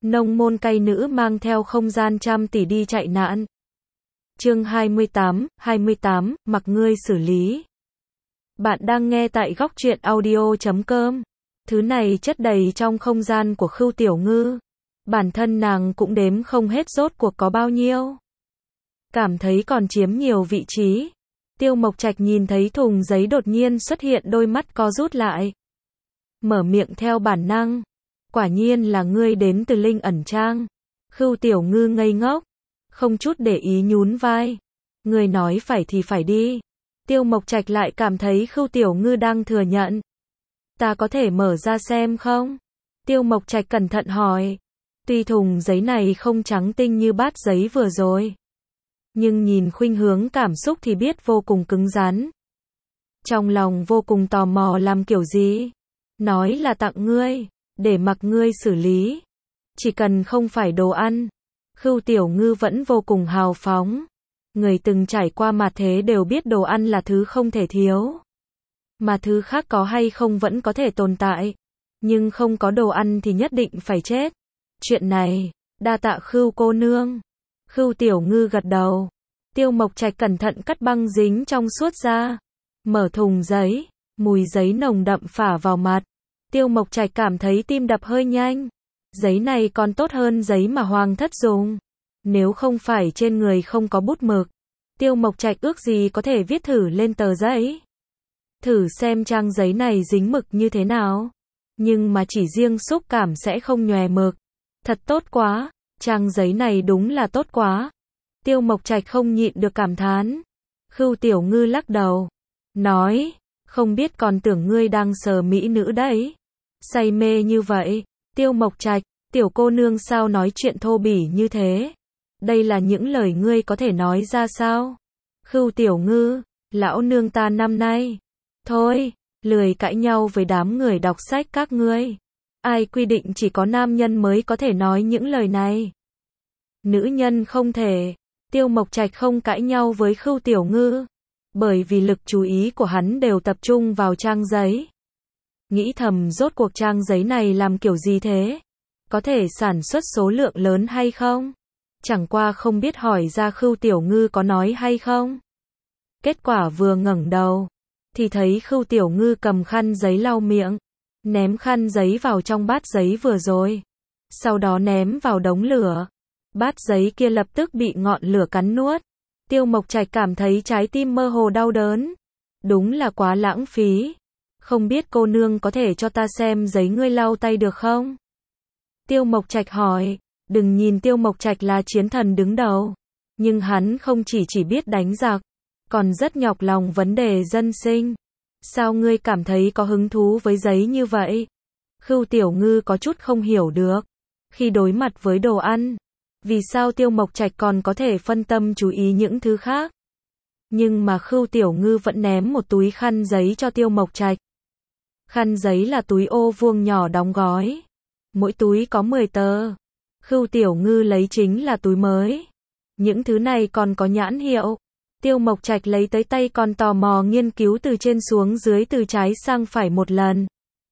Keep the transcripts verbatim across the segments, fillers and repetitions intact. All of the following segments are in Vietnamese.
Nông môn cai nữ mang theo không gian trăm tỷ đi chạy nạn. Chương hai mươi tám, hai mươi tám, mặc ngươi xử lý. Bạn đang nghe tại góc truyện audio chấm com. Thứ này chất đầy trong không gian của Khưu Tiểu Ngư. Bản thân nàng cũng đếm không hết rốt cuộc có bao nhiêu. Cảm thấy còn chiếm nhiều vị trí. Tiêu Mộc Trạch nhìn thấy thùng giấy đột nhiên xuất hiện, đôi mắt co rút lại. Mở miệng theo bản năng. Quả nhiên là ngươi đến từ Linh Ẩn Trang. Khưu Tiểu Ngư ngây ngốc, không chút để ý nhún vai. Ngươi nói phải thì phải đi. Tiêu Mộc Trạch lại cảm thấy Khưu Tiểu Ngư đang thừa nhận. Ta có thể mở ra xem không? Tiêu Mộc Trạch cẩn thận hỏi. Tuy thùng giấy này không trắng tinh như bát giấy vừa rồi, nhưng nhìn khuynh hướng cảm xúc thì biết vô cùng cứng rắn. Trong lòng vô cùng tò mò làm kiểu gì? Nói là tặng ngươi, để mặc ngươi xử lý. Chỉ cần không phải đồ ăn. Khưu Tiểu Ngư vẫn vô cùng hào phóng. Người từng trải qua mạt thế đều biết đồ ăn là thứ không thể thiếu. Mà thứ khác có hay không vẫn có thể tồn tại. Nhưng không có đồ ăn thì nhất định phải chết. Chuyện này, đa tạ Khưu cô nương. Khưu Tiểu Ngư gật đầu. Tiêu Mộc Trạch cẩn thận cắt băng dính trong suốt ra. Mở thùng giấy, mùi giấy nồng đậm phả vào mặt. Tiêu Mộc Trạch cảm thấy tim đập hơi nhanh. Giấy này còn tốt hơn giấy mà Hoàng thất dùng. Nếu không phải trên người không có bút mực, Tiêu Mộc Trạch ước gì có thể viết thử lên tờ giấy. Thử xem trang giấy này dính mực như thế nào. Nhưng mà chỉ riêng xúc cảm sẽ không nhòe mực. Thật tốt quá, trang giấy này đúng là tốt quá. Tiêu Mộc Trạch không nhịn được cảm thán. Khưu Tiểu Ngư lắc đầu, nói, không biết còn tưởng ngươi đang sờ mỹ nữ đấy. Say mê như vậy. Tiêu Mộc Trạch, tiểu cô nương sao nói chuyện thô bỉ như thế? Đây là những lời ngươi có thể nói ra sao? Khưu Tiểu Ngư, lão nương ta năm nay. Thôi, lười cãi nhau với đám người đọc sách các ngươi. Ai quy định chỉ có nam nhân mới có thể nói những lời này? Nữ nhân không thể. Tiêu Mộc Trạch không cãi nhau với Khưu Tiểu Ngư, bởi vì lực chú ý của hắn đều tập trung vào trang giấy. Nghĩ thầm rốt cuộc trang giấy này làm kiểu gì thế? Có thể sản xuất số lượng lớn hay không? Chẳng qua không biết hỏi ra Khưu Tiểu Ngư có nói hay không? Kết quả vừa ngẩng đầu, thì thấy Khưu Tiểu Ngư cầm khăn giấy lau miệng, ném khăn giấy vào trong bát giấy vừa rồi. Sau đó ném vào đống lửa. Bát giấy kia lập tức bị ngọn lửa cắn nuốt. Tiêu Mộc Trạch cảm thấy trái tim mơ hồ đau đớn. Đúng là quá lãng phí. Không biết cô nương có thể cho ta xem giấy ngươi lau tay được không? Tiêu Mộc Trạch hỏi. Đừng nhìn Tiêu Mộc Trạch là chiến thần đứng đầu, nhưng hắn không chỉ chỉ biết đánh giặc, còn rất nhọc lòng vấn đề dân sinh. Sao ngươi cảm thấy có hứng thú với giấy như vậy? Khưu Tiểu Ngư có chút không hiểu được. Khi đối mặt với đồ ăn, vì sao Tiêu Mộc Trạch còn có thể phân tâm chú ý những thứ khác? Nhưng mà Khưu Tiểu Ngư vẫn ném một túi khăn giấy cho Tiêu Mộc Trạch. Khăn giấy là túi ô vuông nhỏ đóng gói. Mỗi túi có mười tờ. Khưu Tiểu Ngư lấy chính là túi mới. Những thứ này còn có nhãn hiệu. Tiêu Mộc Trạch lấy tới tay còn tò mò nghiên cứu từ trên xuống dưới, từ trái sang phải một lần.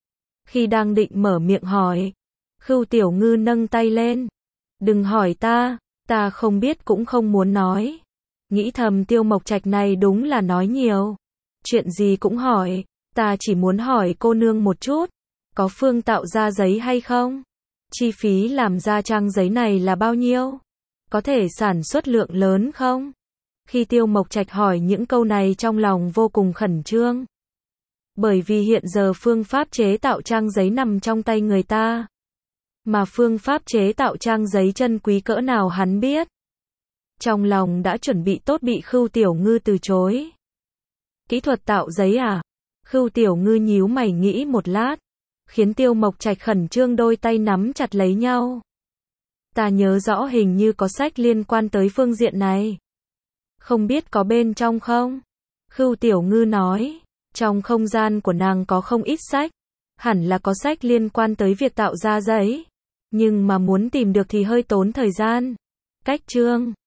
Khi đang định mở miệng hỏi, Khưu Tiểu Ngư nâng tay lên. Đừng hỏi ta, ta không biết cũng không muốn nói. Nghĩ thầm Tiêu Mộc Trạch này đúng là nói nhiều. Chuyện gì cũng hỏi, ta chỉ muốn hỏi cô nương một chút. Có phương tạo ra giấy hay không? Chi phí làm ra trang giấy này là bao nhiêu? Có thể sản xuất lượng lớn không? Khi Tiêu Mộc Trạch hỏi những câu này trong lòng vô cùng khẩn trương. Bởi vì hiện giờ phương pháp chế tạo trang giấy nằm trong tay người ta. Mà phương pháp chế tạo trang giấy chân quý cỡ nào hắn biết. Trong lòng đã chuẩn bị tốt bị Khưu Tiểu Ngư từ chối. Kỹ thuật tạo giấy à? Khưu Tiểu Ngư nhíu mày nghĩ một lát, khiến Tiêu Mộc Trạch khẩn trương, đôi tay nắm chặt lấy nhau. Ta nhớ rõ hình như có sách liên quan tới phương diện này. Không biết có bên trong không? Khưu Tiểu Ngư nói, trong không gian của nàng có không ít sách. Hẳn là có sách liên quan tới việc tạo ra giấy. Nhưng mà muốn tìm được thì hơi tốn thời gian. Cách chương